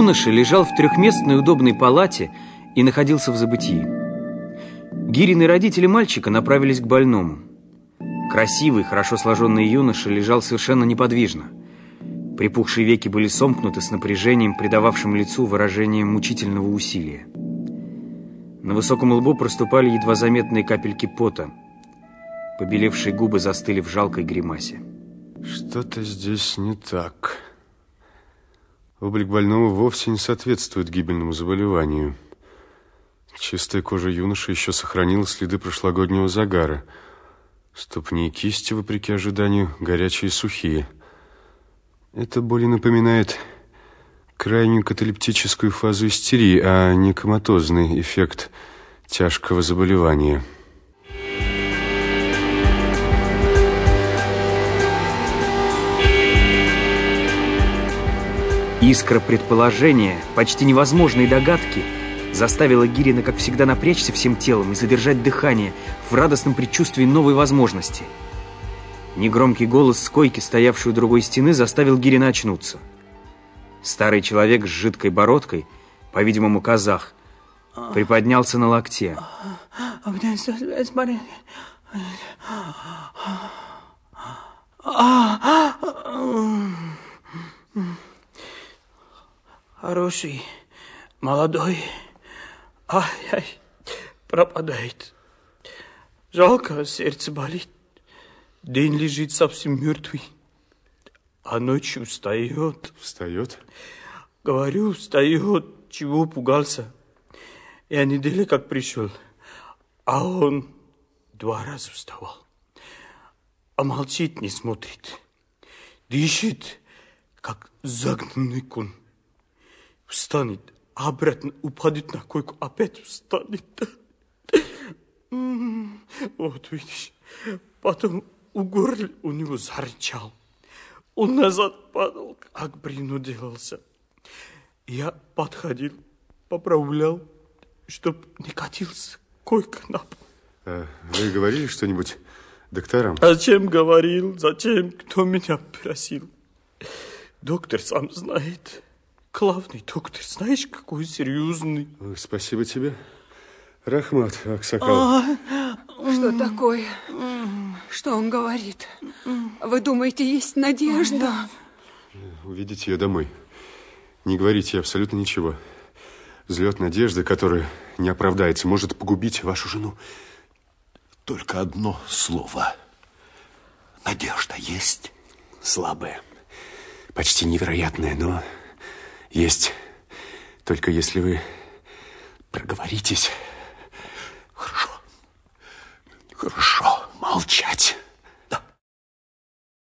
Юноша лежал в трехместной удобной палате и находился в забытии. Гирины родители мальчика направились к больному. Красивый, хорошо сложенный юноша лежал совершенно неподвижно. Припухшие веки были сомкнуты с напряжением, придававшим лицу выражение мучительного усилия. На высоком лбу проступали едва заметные капельки пота. Побелевшие губы застыли в жалкой гримасе. Что-то здесь не так. Облик больного вовсе не соответствует гибельному заболеванию. Чистая кожа юноши еще сохранила следы прошлогоднего загара. Ступни и кисти, вопреки ожиданию, горячие и сухие. Это более напоминает крайнюю каталептическую фазу истерии, а не коматозный эффект тяжкого заболевания. Искра предположения, почти невозможной догадки, заставила Гирина, как всегда, напрячься всем телом и задержать дыхание в радостном предчувствии новой возможности. Негромкий голос с койки, стоявшей у другой стены, заставил Гирина очнуться. Старый человек с жидкой бородкой, по-видимому, казах, приподнялся на локте. Хороший, молодой, ай, пропадает. Жалко, сердце болит. День лежит совсем мертвый, а ночью встает. Встает? Говорю, встает. Чего пугался? Я неделю как пришел, а он 2 раза вставал. А молчит, не смотрит. Дышит, как загнанный конь. Встанет, обратно упадет на койку, опять встанет. Вот видишь. Потом у горла у него зарычал. Он назад падал, как бревно делался. Я подходил, поправлял, чтоб не катился койка на пол. Вы говорили что-нибудь докторам? Зачем говорил? Зачем? Кто меня просил? Доктор сам знает. Главный доктор, знаешь, какой серьезный. Спасибо тебе, Рахмат Аксакал. Что такое? Что он говорит? Вы думаете, есть надежда? Уведите ее домой. Не говорите абсолютно ничего. Взлет надежды, которая не оправдается, может погубить вашу жену. Только одно слово. Надежда есть? Слабая, почти невероятная, но есть. Только если вы проговоритесь. Хорошо, молчать.